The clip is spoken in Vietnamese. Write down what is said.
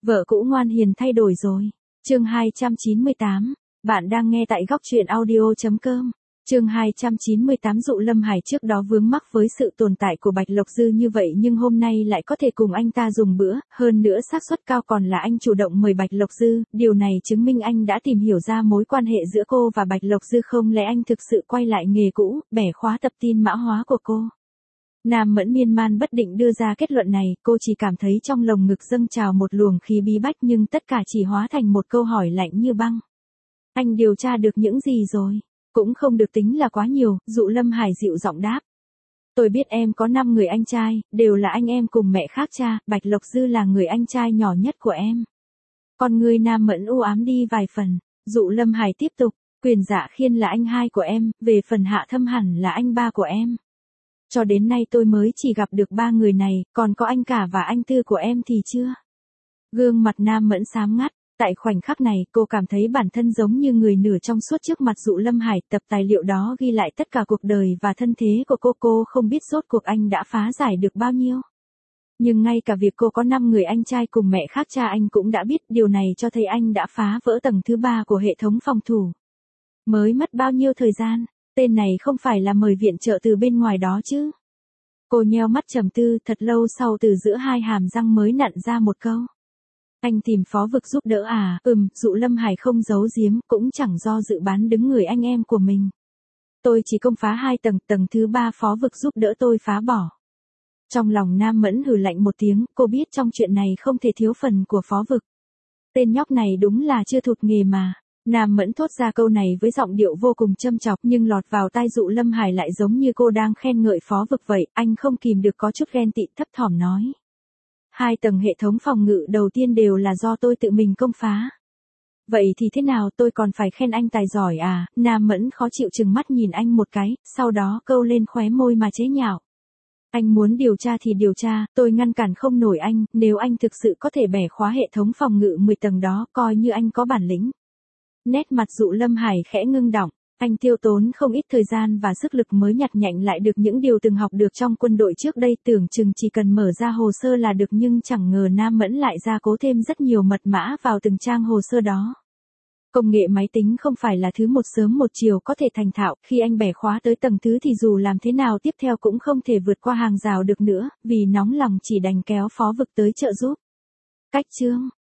Vợ cũ ngoan hiền thay đổi rồi. Chương 298. Bạn đang nghe tại góc truyện audio.com. Chương 298. Dụ Lâm Hải trước đó vướng mắc với sự tồn tại của Bạch Lộc Dư như vậy nhưng hôm nay lại có thể cùng anh ta dùng bữa, hơn nữa xác suất cao còn là anh chủ động mời Bạch Lộc Dư, điều này chứng minh anh đã tìm hiểu ra mối quan hệ giữa cô và Bạch Lộc Dư, không lẽ anh thực sự quay lại nghề cũ, bẻ khóa tập tin mã hóa của cô. Nam Mẫn miên man bất định đưa ra kết luận này, cô chỉ cảm thấy trong lồng ngực dâng trào một luồng khí bí bách nhưng tất cả chỉ hóa thành một câu hỏi lạnh như băng. Anh điều tra được những gì rồi? Cũng không được tính là quá nhiều, Dụ Lâm Hải dịu giọng đáp. Tôi biết em có 5 người anh trai, đều là anh em cùng mẹ khác cha, Bạch Lộc Dư là người anh trai nhỏ nhất của em. Con người Nam Mẫn u ám đi vài phần, Dụ Lâm Hải tiếp tục, Quyền Dạ Khiên là anh hai của em, về phần Hạ Thâm hẳn là anh ba của em. Cho đến nay tôi mới chỉ gặp được 3 người này, còn có anh cả và anh tư của em thì chưa. Gương mặt Nam Mẫn xám ngắt, tại khoảnh khắc này cô cảm thấy bản thân giống như người nửa trong suốt trước mặt Dụ Lâm Hải. Tập tài liệu đó ghi lại tất cả cuộc đời và thân thế của cô không biết rốt cuộc anh đã phá giải được bao nhiêu. Nhưng ngay cả việc cô có 5 người anh trai cùng mẹ khác cha anh cũng đã biết, điều này cho thấy anh đã phá vỡ tầng thứ 3 của hệ thống phòng thủ. Mới mất bao nhiêu thời gian? Tên này không phải là mời viện trợ từ bên ngoài đó chứ? Cô nheo mắt trầm tư, thật lâu sau từ giữa hai hàm răng mới nặn ra một câu. Anh tìm phó vực giúp đỡ à? Dụ Lâm Hải không giấu giếm, cũng chẳng do dự bán đứng người anh em của mình. Tôi chỉ công phá 2 tầng, tầng thứ 3 phó vực giúp đỡ tôi phá bỏ. Trong lòng Nam Mẫn hừ lạnh một tiếng, cô biết trong chuyện này không thể thiếu phần của phó vực. Tên nhóc này đúng là chưa thuộc nghề mà. Nam Mẫn thốt ra câu này với giọng điệu vô cùng châm chọc nhưng lọt vào tai Dụ Lâm Hải lại giống như cô đang khen ngợi phó vực vậy, anh không kìm được có chút ghen tị, thấp thỏm nói. 2 tầng hệ thống phòng ngự đầu tiên đều là do tôi tự mình công phá. Vậy thì thế nào, tôi còn phải khen anh tài giỏi à? Nam Mẫn khó chịu trừng mắt nhìn anh một cái, sau đó câu lên khóe môi mà chế nhạo. Anh muốn điều tra thì điều tra, tôi ngăn cản không nổi anh, nếu anh thực sự có thể bẻ khóa hệ thống phòng ngự 10 tầng đó, coi như anh có bản lĩnh. Nét mặt Dụ Lâm Hải khẽ ngưng đọng, anh tiêu tốn không ít thời gian và sức lực mới nhặt nhạnh lại được những điều từng học được trong quân đội trước đây, tưởng chừng chỉ cần mở ra hồ sơ là được nhưng chẳng ngờ Nam Mẫn lại gia cố thêm rất nhiều mật mã vào từng trang hồ sơ đó. Công nghệ máy tính không phải là thứ một sớm một chiều có thể thành thạo, khi anh bẻ khóa tới tầng thứ thì dù làm thế nào tiếp theo cũng không thể vượt qua hàng rào được nữa, vì nóng lòng chỉ đành kéo phó vực tới trợ giúp. Cách chương